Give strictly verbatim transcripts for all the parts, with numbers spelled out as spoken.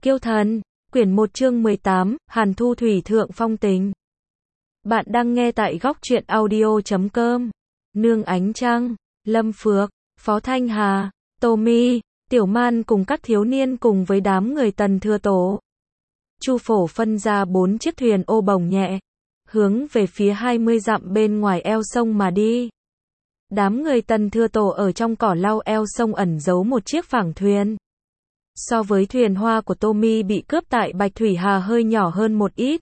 Kiêu thần, quyển một chương mười tám, Hàn Thu Thủy Thượng Phong Tình. Bạn đang nghe tại góc truyện audio chấm com. Nương Ánh Trăng, Lâm Phược, Phó Thanh Hà, Tô Mi, Tiểu Man cùng các thiếu niên cùng với đám người Tần Thừa Tổ. Chu Phổ phân ra bốn chiếc thuyền ô bồng nhẹ, hướng về phía hai mươi dặm bên ngoài eo sông mà đi. Đám người Tần Thừa Tổ ở trong cỏ lau eo sông ẩn giấu một chiếc phẳng thuyền. So với thuyền hoa của Tô Mi bị cướp tại Bạch Thủy Hà hơi nhỏ hơn một ít.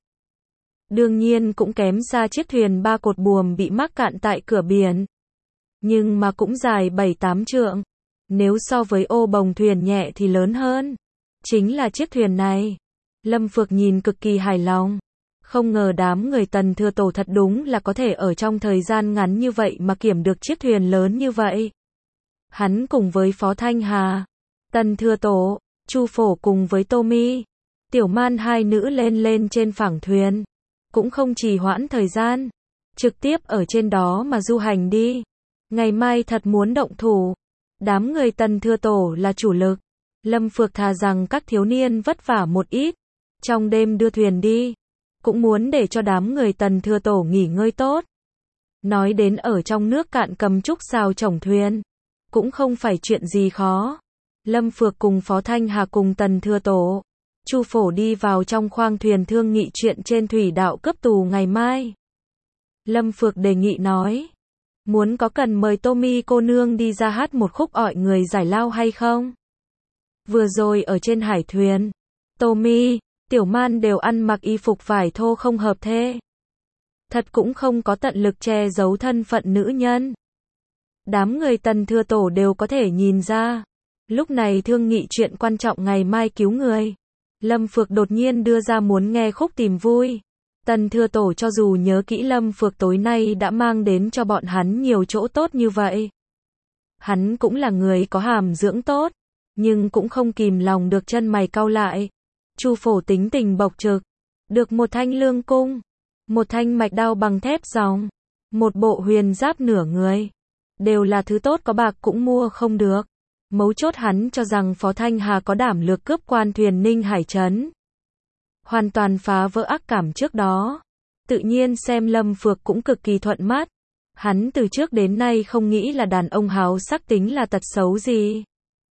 Đương nhiên cũng kém xa chiếc thuyền ba cột buồm bị mắc cạn tại cửa biển. Nhưng mà cũng dài bảy tám trượng. Nếu so với ô bồng thuyền nhẹ thì lớn hơn. Chính là chiếc thuyền này. Lâm Phược nhìn cực kỳ hài lòng. Không ngờ đám người Tần Thừa Tổ thật đúng là có thể ở trong thời gian ngắn như vậy mà kiểm được chiếc thuyền lớn như vậy. Hắn cùng với Phó Thanh Hà, Tần Thừa Tổ, Chu Phổ cùng với Tô Mi, Tiểu Man hai nữ lên lên trên phẳng thuyền. Cũng không trì hoãn thời gian. Trực tiếp ở trên đó mà du hành đi. Ngày mai thật muốn động thủ. Đám người Tần Thừa Tổ là chủ lực. Lâm Phược thà rằng các thiếu niên vất vả một ít. Trong đêm đưa thuyền đi. Cũng muốn để cho đám người Tần Thừa Tổ nghỉ ngơi tốt. Nói đến ở trong nước cạn cầm trúc xào chổng thuyền. Cũng không phải chuyện gì khó. Lâm Phược cùng Phó Thanh Hà cùng Tần Thừa Tổ, Chu Phổ đi vào trong khoang thuyền thương nghị chuyện trên thủy đạo cấp tù ngày mai. Lâm Phược đề nghị nói, muốn có cần mời Tô Mi cô nương đi ra hát một khúc ọi người giải lao hay không? Vừa rồi ở trên hải thuyền, Tô Mi, Tiểu Man đều ăn mặc y phục vải thô không hợp thê. Thật cũng không có tận lực che giấu thân phận nữ nhân. Đám người Tần Thừa Tổ đều có thể nhìn ra. Lúc này thương nghị chuyện quan trọng ngày mai cứu người. Lâm Phược đột nhiên đưa ra muốn nghe khúc tìm vui. Tần Thừa Tổ cho dù nhớ kỹ Lâm Phược tối nay đã mang đến cho bọn hắn nhiều chỗ tốt như vậy. Hắn cũng là người có hàm dưỡng tốt, nhưng cũng không kìm lòng được chân mày cau lại. Chu Phổ tính tình bộc trực, được một thanh lương cung, một thanh mạch đao bằng thép ròng, một bộ huyền giáp nửa người, đều là thứ tốt có bạc cũng mua không được. Mấu chốt hắn cho rằng Phó Thanh Hà có đảm lược cướp quan thuyền Ninh Hải Trấn. Hoàn toàn phá vỡ ác cảm trước đó. Tự nhiên xem Lâm Phược cũng cực kỳ thuận mắt. Hắn từ trước đến nay không nghĩ là đàn ông háo sắc tính là tật xấu gì.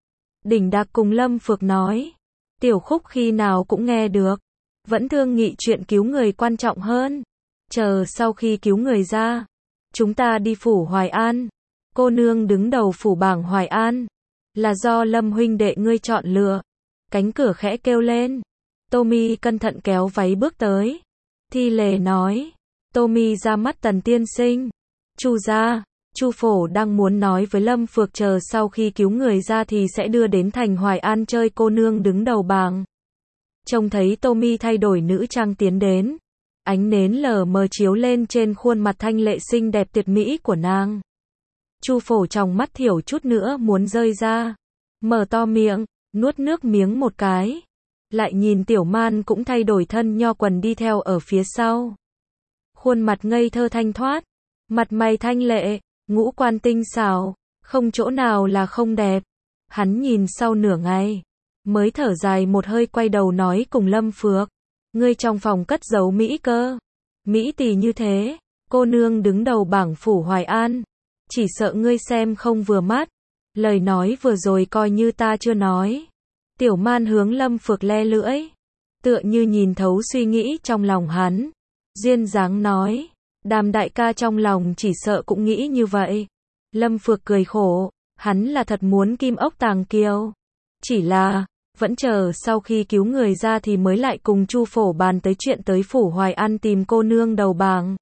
Đỉnh Đạc cùng Lâm Phược nói. Tiểu khúc khi nào cũng nghe được. Vẫn thương nghị chuyện cứu người quan trọng hơn. Chờ sau khi cứu người ra. Chúng ta đi phủ Hoài An. Cô nương đứng đầu phủ bảng Hoài An. Là do Lâm huynh đệ ngươi chọn lựa. Cánh cửa khẽ kêu lên. Tô Mi cẩn thận kéo váy bước tới. Thi lề nói. Tô Mi ra mắt Tần tiên sinh. Chu gia, Chu Phổ đang muốn nói với Lâm Phược chờ sau khi cứu người ra thì sẽ đưa đến thành Hoài An chơi cô nương đứng đầu bảng. Trông thấy Tô Mi thay đổi nữ trang tiến đến. Ánh nến lờ mờ chiếu lên trên khuôn mặt thanh lệ xinh đẹp tuyệt mỹ của nàng. Chu Phổ trong mắt thiểu chút nữa muốn rơi ra. Mở to miệng, nuốt nước miếng một cái. Lại nhìn Tiểu Man cũng thay đổi thân nho quần đi theo ở phía sau. Khuôn mặt ngây thơ thanh thoát. Mặt mày thanh lệ, ngũ quan tinh xảo. Không chỗ nào là không đẹp. Hắn nhìn sau nửa ngày. Mới thở dài một hơi quay đầu nói cùng Lâm Phược. Ngươi trong phòng cất giấu Mỹ cơ. Mỹ tỷ như thế. Cô nương đứng đầu bảng phủ Hoài An. Chỉ sợ ngươi xem không vừa mắt. Lời nói vừa rồi coi như ta chưa nói. Tiểu Man hướng Lâm Phược le lưỡi. Tựa như nhìn thấu suy nghĩ trong lòng hắn. Duyên dáng nói. Đàm đại ca trong lòng chỉ sợ cũng nghĩ như vậy. Lâm Phược cười khổ. Hắn là thật muốn kim ốc tàng kiều. Chỉ là, vẫn chờ sau khi cứu người ra thì mới lại cùng Chu Phổ bàn tới chuyện tới phủ Hoài An tìm cô nương đầu bảng.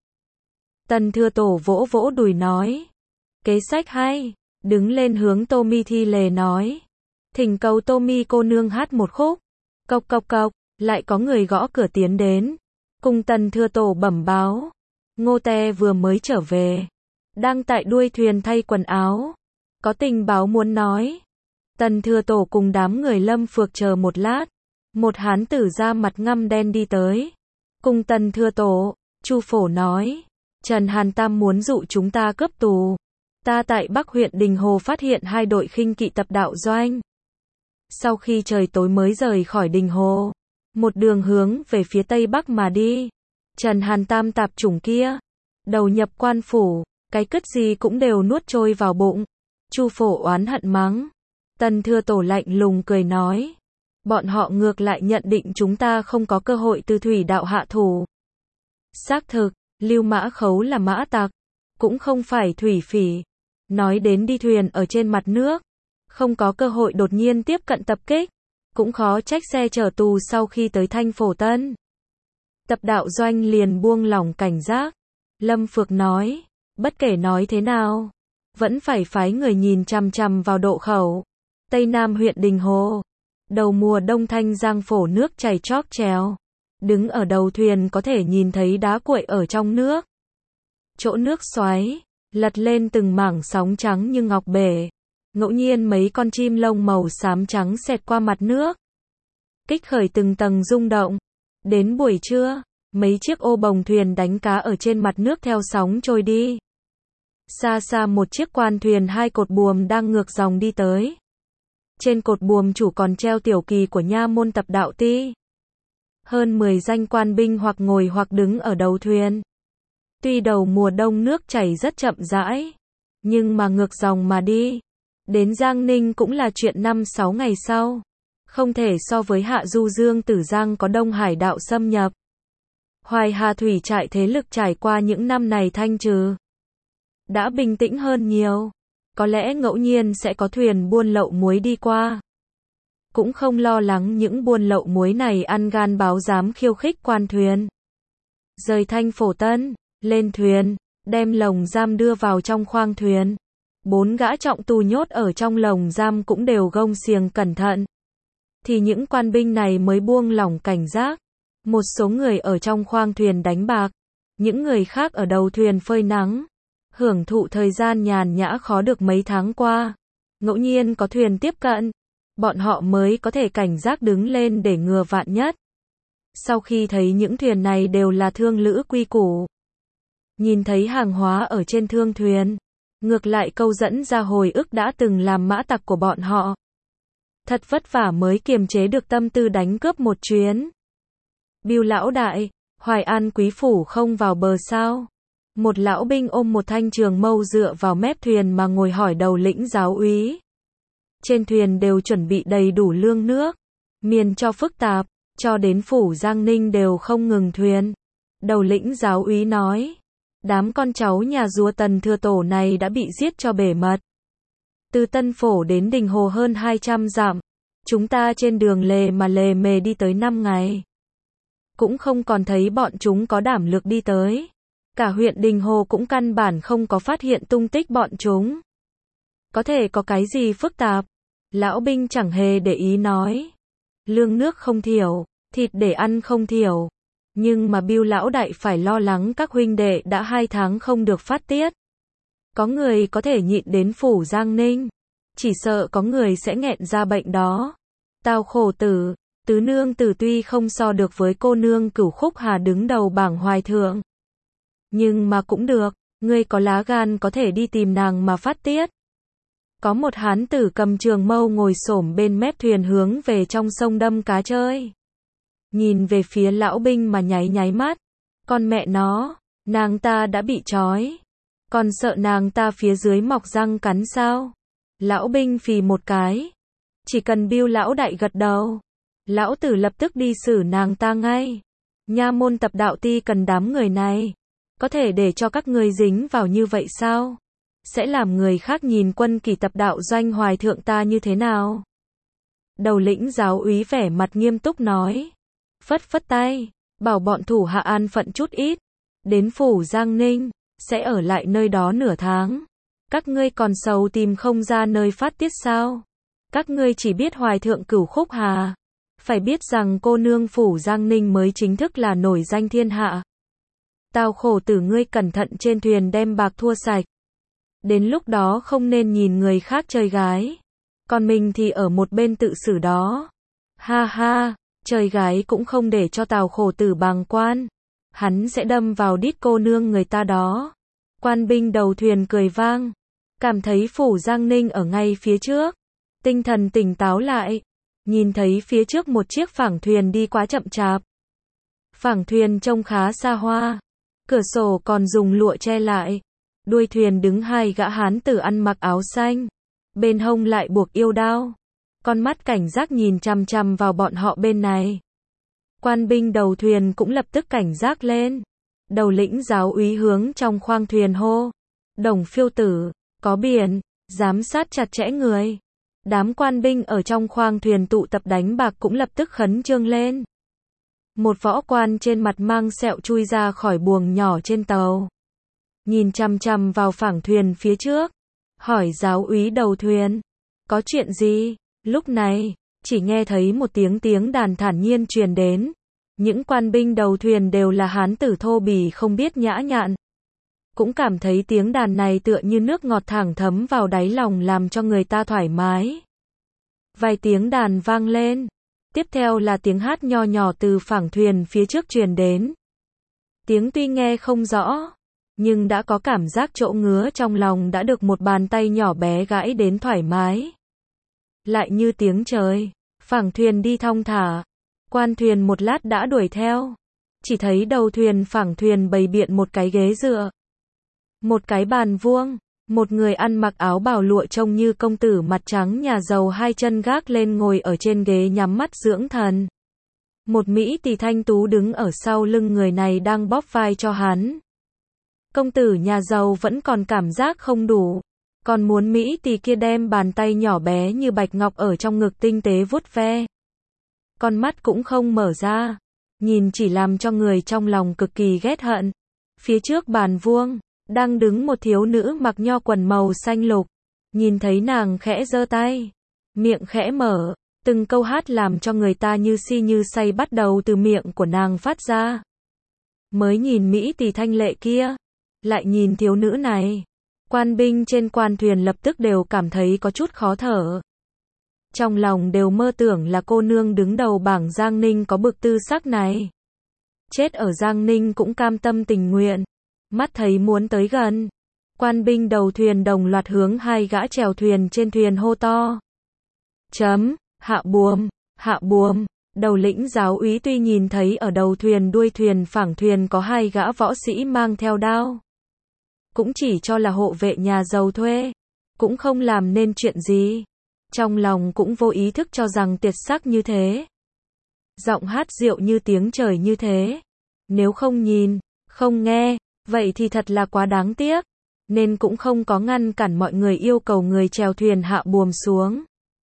Tần Thừa Tổ vỗ vỗ đùi nói. Kế sách hay. Đứng lên hướng Tô Mi thi lề nói. Thỉnh cầu Tô Mi cô nương hát một khúc. Cộc cộc cộc. Lại có người gõ cửa tiến đến. Cùng Tần Thừa Tổ bẩm báo. Ngô Te vừa mới trở về. Đang tại đuôi thuyền thay quần áo. Có tình báo muốn nói. Tần Thừa Tổ cùng đám người Lâm Phược chờ một lát. Một hán tử da mặt ngăm đen đi tới. Cùng Tần Thừa Tổ, Chu Phổ nói. Trần Hàn Tam muốn dụ chúng ta cướp tù. Ta tại Bắc huyện Đình Hồ phát hiện hai đội khinh kỵ tập đạo doanh. Sau khi trời tối mới rời khỏi Đình Hồ, một đường hướng về phía tây bắc mà đi. Trần Hàn tam tạp chủng kia, đầu nhập quan phủ, cái cứt gì cũng đều nuốt trôi vào bụng. Chu Phổ oán hận mắng. Tần Thừa Tổ lạnh lùng cười nói, bọn họ ngược lại nhận định chúng ta không có cơ hội từ thủy đạo hạ thủ. Xác thực, Lưu Mã Khấu là mã tặc, cũng không phải thủy phỉ. Nói đến đi thuyền ở trên mặt nước, không có cơ hội đột nhiên tiếp cận tập kích, cũng khó trách xe chở tù sau khi tới Thanh Phổ Tân. Tập đạo Doanh liền buông lỏng cảnh giác. Lâm Phược nói, bất kể nói thế nào, vẫn phải phái người nhìn chằm chằm vào độ khẩu. Tây Nam huyện Đình Hồ, đầu mùa đông Thanh Giang phổ nước chảy chóc trèo. Đứng ở đầu thuyền có thể nhìn thấy đá cuội ở trong nước. Chỗ nước xoáy, lật lên từng mảng sóng trắng như ngọc bể. Ngẫu nhiên mấy con chim lông màu xám trắng xẹt qua mặt nước, kích khởi từng tầng rung động. Đến buổi trưa, mấy chiếc ô bồng thuyền đánh cá ở trên mặt nước theo sóng trôi đi. Xa xa một chiếc quan thuyền hai cột buồm đang ngược dòng đi tới. Trên cột buồm chủ còn treo tiểu kỳ của nha môn Tập Đạo Ti. Hơn mười danh quan binh hoặc ngồi hoặc đứng ở đầu thuyền. Tuy đầu mùa đông nước chảy rất chậm rãi, nhưng mà ngược dòng mà đi, đến Giang Ninh cũng là chuyện năm sáu ngày sau. Không thể so với Hạ Du Dương Tử Giang có Đông Hải đạo xâm nhập. Hoài Hà thủy trại thế lực trải qua những năm này thanh trừ, đã bình tĩnh hơn nhiều. Có lẽ ngẫu nhiên sẽ có thuyền buôn lậu muối đi qua. Cũng không lo lắng những buôn lậu muối này ăn gan báo dám khiêu khích quan thuyền. Rời Thanh Phổ Tân, lên thuyền, đem lồng giam đưa vào trong khoang thuyền. Bốn gã trọng tù nhốt ở trong lồng giam cũng đều gông xiềng cẩn thận. Thì những quan binh này mới buông lỏng cảnh giác. Một số người ở trong khoang thuyền đánh bạc, những người khác ở đầu thuyền phơi nắng, hưởng thụ thời gian nhàn nhã khó được mấy tháng qua. Ngẫu nhiên có thuyền tiếp cận, bọn họ mới có thể cảnh giác đứng lên để ngừa vạn nhất. Sau khi thấy những thuyền này đều là thương lữ quy củ, nhìn thấy hàng hóa ở trên thương thuyền, ngược lại câu dẫn ra hồi ức đã từng làm mã tặc của bọn họ. Thật vất vả mới kiềm chế được tâm tư đánh cướp một chuyến. Bưu lão đại, Hoài An quý phủ không vào bờ sao? Một lão binh ôm một thanh trường mâu dựa vào mép thuyền mà ngồi hỏi đầu lĩnh giáo úy. Trên thuyền đều chuẩn bị đầy đủ lương nước, miền cho phức tạp, cho đến phủ Giang Ninh đều không ngừng thuyền. Đầu lĩnh giáo úy nói, đám con cháu nhà rùa Tần Thừa Tổ này đã bị giết cho bể mật. Từ Tân Phổ đến Đình Hồ hơn hai trăm dặm, chúng ta trên đường lề mà lề mề đi tới năm ngày. Cũng không còn thấy bọn chúng có đảm lực đi tới. Cả huyện Đình Hồ cũng căn bản không có phát hiện tung tích bọn chúng. Có thể có cái gì phức tạp? Lão binh chẳng hề để ý nói. Lương nước không thiểu, thịt để ăn không thiểu. Nhưng mà Bưu lão đại phải lo lắng các huynh đệ đã hai tháng không được phát tiết. Có người có thể nhịn đến phủ Giang Ninh, chỉ sợ có người sẽ nghẹn ra bệnh đó. Tào Khổ Tử, tứ nương tử tuy không so được với cô nương Cửu Khúc Hà đứng đầu bảng hoài thượng, nhưng mà cũng được, ngươi có lá gan có thể đi tìm nàng mà phát tiết. Có một hán tử cầm trường mâu ngồi xổm bên mép thuyền hướng về trong sông đâm cá chơi. Nhìn về phía lão binh mà nháy nháy mắt. Con mẹ nó, nàng ta đã bị trói. Còn sợ nàng ta phía dưới mọc răng cắn sao? Lão binh phì một cái. Chỉ cần Bưu lão đại gật đầu, lão tử lập tức đi xử nàng ta ngay. Nha môn Tập Đạo Ti cần đám người này. Có thể để cho các ngươi dính vào như vậy sao? Sẽ làm người khác nhìn Quân Kỷ Tập Đạo Doanh Hoài thượng ta như thế nào? Đầu lĩnh giáo úy vẻ mặt nghiêm túc nói. Phất phất tay, bảo bọn thủ hạ an phận chút ít. Đến phủ Giang Ninh, sẽ ở lại nơi đó nửa tháng. Các ngươi còn sầu tìm không ra nơi phát tiết sao? Các ngươi chỉ biết Hoài thượng Cửu Khúc Hà. Phải biết rằng cô nương phủ Giang Ninh mới chính thức là nổi danh thiên hạ. Tào Khổ Tử ngươi cẩn thận trên thuyền đem bạc thua sạch. Đến lúc đó không nên nhìn người khác chơi gái. Còn mình thì ở một bên tự xử đó. Ha ha, chơi gái cũng không để cho Tào Khổ Tử bàng quan. Hắn sẽ đâm vào đít cô nương người ta đó. Quan binh đầu thuyền cười vang. Cảm thấy phủ Giang Ninh ở ngay phía trước. Tinh thần tỉnh táo lại. nhìn thấy phía trước một chiếc phẳng thuyền đi quá chậm chạp. Phẳng thuyền trông khá xa hoa, cửa sổ còn dùng lụa che lại. Đuôi thuyền đứng hai gã hán tử ăn mặc áo xanh, bên hông lại buộc yêu đao. Con mắt cảnh giác nhìn chằm chằm vào bọn họ bên này. Quan binh đầu thuyền cũng lập tức cảnh giác lên. Đầu lĩnh giáo úy hướng trong khoang thuyền hô: Đồng phiêu tử, có biển, giám sát chặt chẽ người. Đám quan binh ở trong khoang thuyền tụ tập đánh bạc cũng lập tức khẩn trương lên. Một võ quan trên mặt mang sẹo chui ra khỏi buồng nhỏ trên tàu, nhìn chằm chằm vào phẳng thuyền phía trước, hỏi giáo úy đầu thuyền: Có chuyện gì? Lúc này, chỉ nghe thấy một tiếng tiếng đàn thản nhiên truyền đến. Những quan binh đầu thuyền đều là hán tử thô bỉ không biết nhã nhặn. Cũng cảm thấy tiếng đàn này tựa như nước ngọt thẳng thấm vào đáy lòng làm cho người ta thoải mái. Vài tiếng đàn vang lên. Tiếp theo là tiếng hát nho nhỏ từ phẳng thuyền phía trước truyền đến. Tiếng tuy nghe không rõ, nhưng đã có cảm giác chỗ ngứa trong lòng đã được một bàn tay nhỏ bé gãi đến thoải mái. Lại như tiếng trời, phẳng thuyền đi thong thả. Quan thuyền một lát đã đuổi theo. Chỉ thấy đầu thuyền phẳng thuyền bày biện một cái ghế dựa, một cái bàn vuông, một người ăn mặc áo bào lụa trông như công tử mặt trắng nhà giàu hai chân gác lên ngồi ở trên ghế nhắm mắt dưỡng thần. Một Mỹ tỳ thanh tú đứng ở sau lưng người này đang bóp vai cho hắn. Công tử nhà giàu vẫn còn cảm giác không đủ, còn muốn Mỹ tỳ kia đem bàn tay nhỏ bé như bạch ngọc ở trong ngực tinh tế vuốt ve. Con mắt cũng không mở ra, nhìn chỉ làm cho người trong lòng cực kỳ ghét hận. Phía trước bàn vuông, đang đứng một thiếu nữ mặc nho quần màu xanh lục. Nhìn thấy nàng khẽ giơ tay, miệng khẽ mở, từng câu hát làm cho người ta như si như say bắt đầu từ miệng của nàng phát ra. Mới nhìn Mỹ tỳ thanh lệ kia, lại nhìn thiếu nữ này, quan binh trên quan thuyền lập tức đều cảm thấy có chút khó thở. Trong lòng đều mơ tưởng là cô nương đứng đầu bảng Giang Ninh có bực tư sắc này. Chết ở Giang Ninh cũng cam tâm tình nguyện. Mắt thấy muốn tới gần, quan binh đầu thuyền đồng loạt hướng hai gã chèo thuyền trên thuyền hô to: Chấm, hạ buồm, hạ buồm. Đầu lĩnh giáo úy tuy nhìn thấy ở đầu thuyền đuôi thuyền phẳng thuyền có hai gã võ sĩ mang theo đao, cũng chỉ cho là hộ vệ nhà giàu thuê, cũng không làm nên chuyện gì. Trong lòng cũng vô ý thức cho rằng tuyệt sắc như thế, giọng hát rượu như tiếng trời như thế, nếu không nhìn, không nghe, vậy thì thật là quá đáng tiếc, nên cũng không có ngăn cản mọi người yêu cầu người chèo thuyền hạ buồm xuống.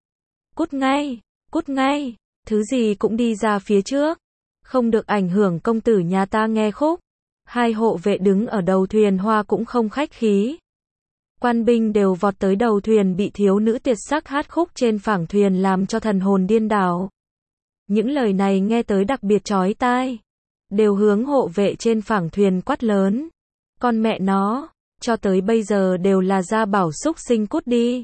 Cút ngay, cút ngay, thứ gì cũng đi ra phía trước, không được ảnh hưởng công tử nhà ta nghe khúc. Hai hộ vệ đứng ở đầu thuyền hoa cũng không khách khí. Quan binh đều vọt tới đầu thuyền bị thiếu nữ tuyệt sắc hát khúc trên phẳng thuyền làm cho thần hồn điên đảo. Những lời này nghe tới đặc biệt chói tai, đều hướng hộ vệ trên phẳng thuyền quát lớn: Con mẹ nó, cho tới bây giờ đều là ra bảo súc sinh cút đi.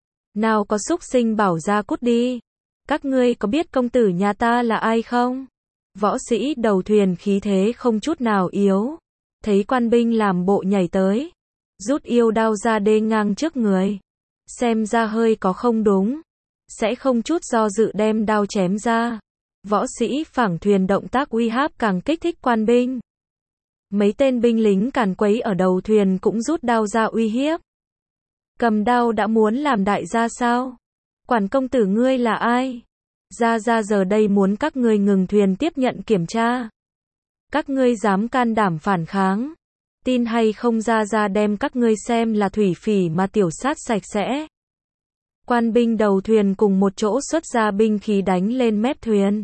Nào có súc sinh bảo ra cút đi. Các ngươi có biết công tử nhà ta là ai không? Võ sĩ đầu thuyền khí thế không chút nào yếu. Thấy quan binh làm bộ nhảy tới, rút yêu đao ra đê ngang trước người. Xem ra hơi có không đúng, sẽ không chút do dự đem đao chém ra. Võ sĩ phẳng thuyền động tác uy hiếp càng kích thích quan binh. Mấy tên binh lính càn quấy ở đầu thuyền cũng rút đao ra uy hiếp. Cầm đao đã muốn làm đại gia sao? Quản công tử ngươi là ai? Gia gia giờ đây muốn các ngươi ngừng thuyền tiếp nhận kiểm tra. Các ngươi dám can đảm phản kháng, tin hay không gia gia đem các ngươi xem là thủy phỉ mà tiểu sát sạch sẽ. Quan binh đầu thuyền cùng một chỗ xuất ra binh khí đánh lên mép thuyền.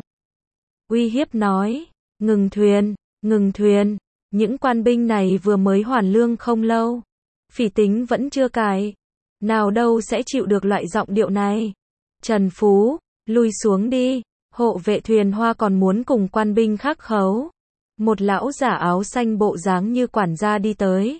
Uy hiếp nói: Ngừng thuyền, ngừng thuyền. Những quan binh này vừa mới hoàn lương không lâu, phỉ tính vẫn chưa cài, nào đâu sẽ chịu được loại giọng điệu này. Trần Phú, lui xuống đi. Hộ vệ thuyền hoa còn muốn cùng quan binh khắc khấu. Một lão giả áo xanh bộ dáng như quản gia đi tới,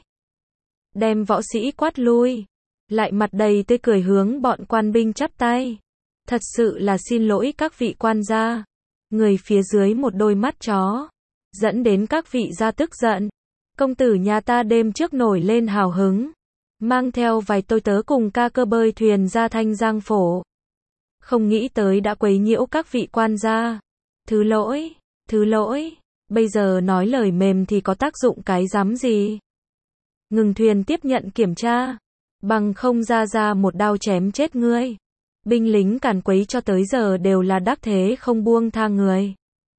đem võ sĩ quát lui, lại mặt đầy tươi cười hướng bọn quan binh chắp tay. Thật sự là xin lỗi các vị quan gia. Người phía dưới một đôi mắt chó, dẫn đến các vị gia tức giận. Công tử nhà ta đêm trước nổi lên hào hứng, mang theo vài tôi tớ cùng ca cơ bơi thuyền ra Thanh Giang Phổ. không nghĩ tới đã quấy nhiễu các vị quan gia. Thứ lỗi, thứ lỗi, bây giờ nói lời mềm thì có tác dụng cái rắm gì. Ngừng thuyền tiếp nhận kiểm tra, bằng không ra ra một đao chém chết ngươi. Binh lính càn quấy cho tới giờ đều là đắc thế không buông tha người.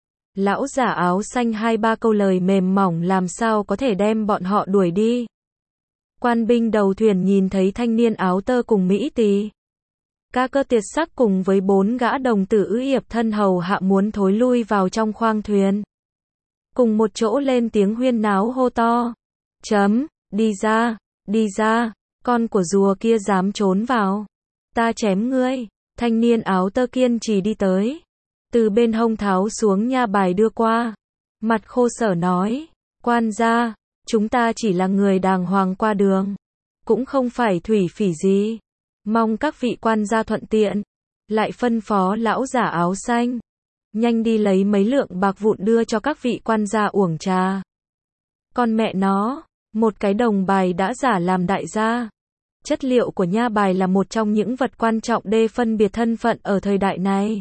Lão giả áo xanh hai ba câu lời mềm mỏng làm sao có thể đem bọn họ đuổi đi. Quan binh đầu thuyền nhìn thấy thanh niên áo tơ cùng Mỹ Tỳ, Ca Cơ Tiệt Sắc cùng với bốn gã đồng tử ư yệp thân hầu hạ muốn thối lui vào trong khoang thuyền. Cùng một chỗ lên tiếng huyên náo hô to. Chấm, đi ra, đi ra, con của rùa kia dám trốn vào. Ta chém ngươi. Thanh niên áo tơ kiên trì đi tới. Từ bên hông tháo xuống nha bài đưa qua. Mặt khô sở nói. Quan gia, chúng ta chỉ là người đàng hoàng qua đường. Cũng không phải thủy phỉ gì. Mong các vị quan gia thuận tiện. Lại phân phó lão giả áo xanh. Nhanh đi lấy mấy lượng bạc vụn đưa cho các vị quan gia uổng trà. Con mẹ nó, một cái đồng bài đã giả làm đại gia. Chất liệu của nha bài là một trong những vật quan trọng để phân biệt thân phận ở thời đại này.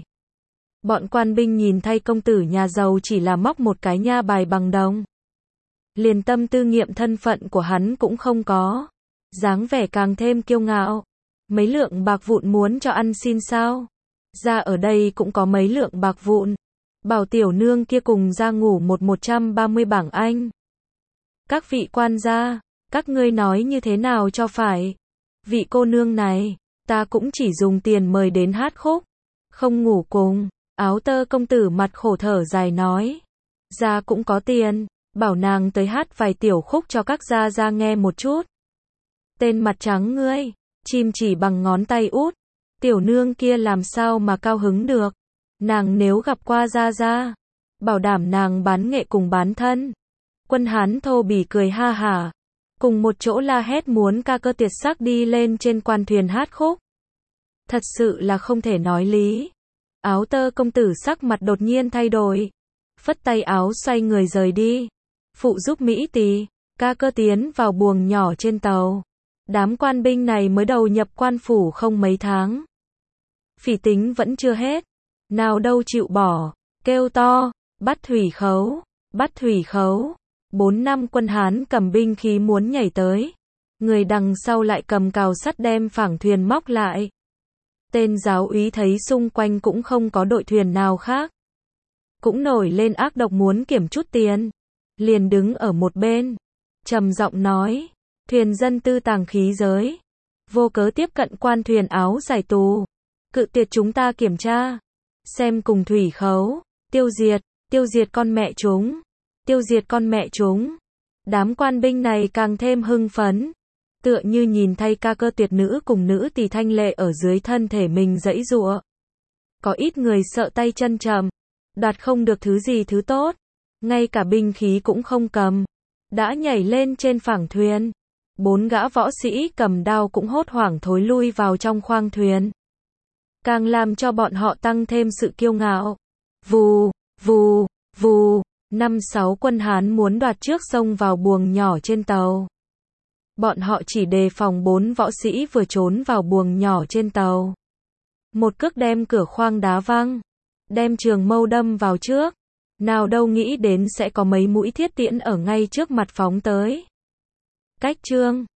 Bọn quan binh nhìn thay công tử nhà giàu chỉ là móc một cái nha bài bằng đồng. Liền tâm tư nghiệm thân phận của hắn cũng không có. Dáng vẻ càng thêm kiêu ngạo. Mấy lượng bạc vụn muốn cho ăn xin sao? Ra ở đây cũng có mấy lượng bạc vụn. Bảo tiểu nương kia cùng ra ngủ một một trăm ba mươi bảng Anh. Các vị quan gia, các ngươi nói như thế nào cho phải? Vị cô nương này, ta cũng chỉ dùng tiền mời đến hát khúc, không ngủ cùng. Áo tơ công tử mặt khổ thở dài nói. Gia cũng có tiền, bảo nàng tới hát vài tiểu khúc cho các gia gia nghe một chút. Tên mặt trắng ngươi, chim chỉ bằng ngón tay út. Tiểu nương kia làm sao mà cao hứng được. Nàng nếu gặp qua gia gia, bảo đảm nàng bán nghệ cùng bán thân. Quân Hán thô bỉ cười ha hả. Cùng một chỗ la hét muốn Ca Cơ Tiệt Sắc đi lên trên quan thuyền hát khúc. Thật sự là không thể nói lý. Áo tơ công tử sắc mặt đột nhiên thay đổi. Phất tay áo xoay người rời đi. Phụ giúp Mỹ Tỳ, Ca Cơ tiến vào buồng nhỏ trên tàu. Đám quan binh này mới đầu nhập quan phủ không mấy tháng. Phỉ tính vẫn chưa hết. Nào đâu chịu bỏ. Kêu to. Bắt thủy khấu. Bắt thủy khấu. Bốn năm quân Hán cầm binh khí muốn nhảy tới. Người đằng sau lại cầm cào sắt đem phảng thuyền móc lại. Tên giáo úy thấy xung quanh cũng không có đội thuyền nào khác. Cũng nổi lên ác độc muốn kiểm chút tiền. Liền đứng ở một bên. Trầm giọng nói. Thuyền dân tư tàng khí giới. Vô cớ tiếp cận quan thuyền áo giải tù. Cự tuyệt chúng ta kiểm tra. Xem cùng thủy khấu. Tiêu diệt. Tiêu diệt con mẹ chúng. Tiêu diệt con mẹ chúng. Đám quan binh này càng thêm hưng phấn. Tựa như nhìn thay Ca Cơ tuyệt nữ cùng nữ tỳ thanh lệ ở dưới thân thể mình giãy giụa. Có ít người sợ tay chân trầm. Đoạt không được thứ gì thứ tốt. Ngay cả binh khí cũng không cầm. Đã nhảy lên trên phảng thuyền. Bốn gã võ sĩ cầm đao cũng hốt hoảng thối lui vào trong khoang thuyền. Càng làm cho bọn họ tăng thêm sự kiêu ngạo. Vù, vù, vù. Năm sáu quân Hán muốn đoạt trước xông vào buồng nhỏ trên tàu. Bọn họ chỉ đề phòng bốn võ sĩ vừa trốn vào buồng nhỏ trên tàu. Một cước đem cửa khoang đá văng. Đem trường mâu đâm vào trước. Nào đâu nghĩ đến sẽ có mấy mũi thiết tiễn ở ngay trước mặt phóng tới. Cách chương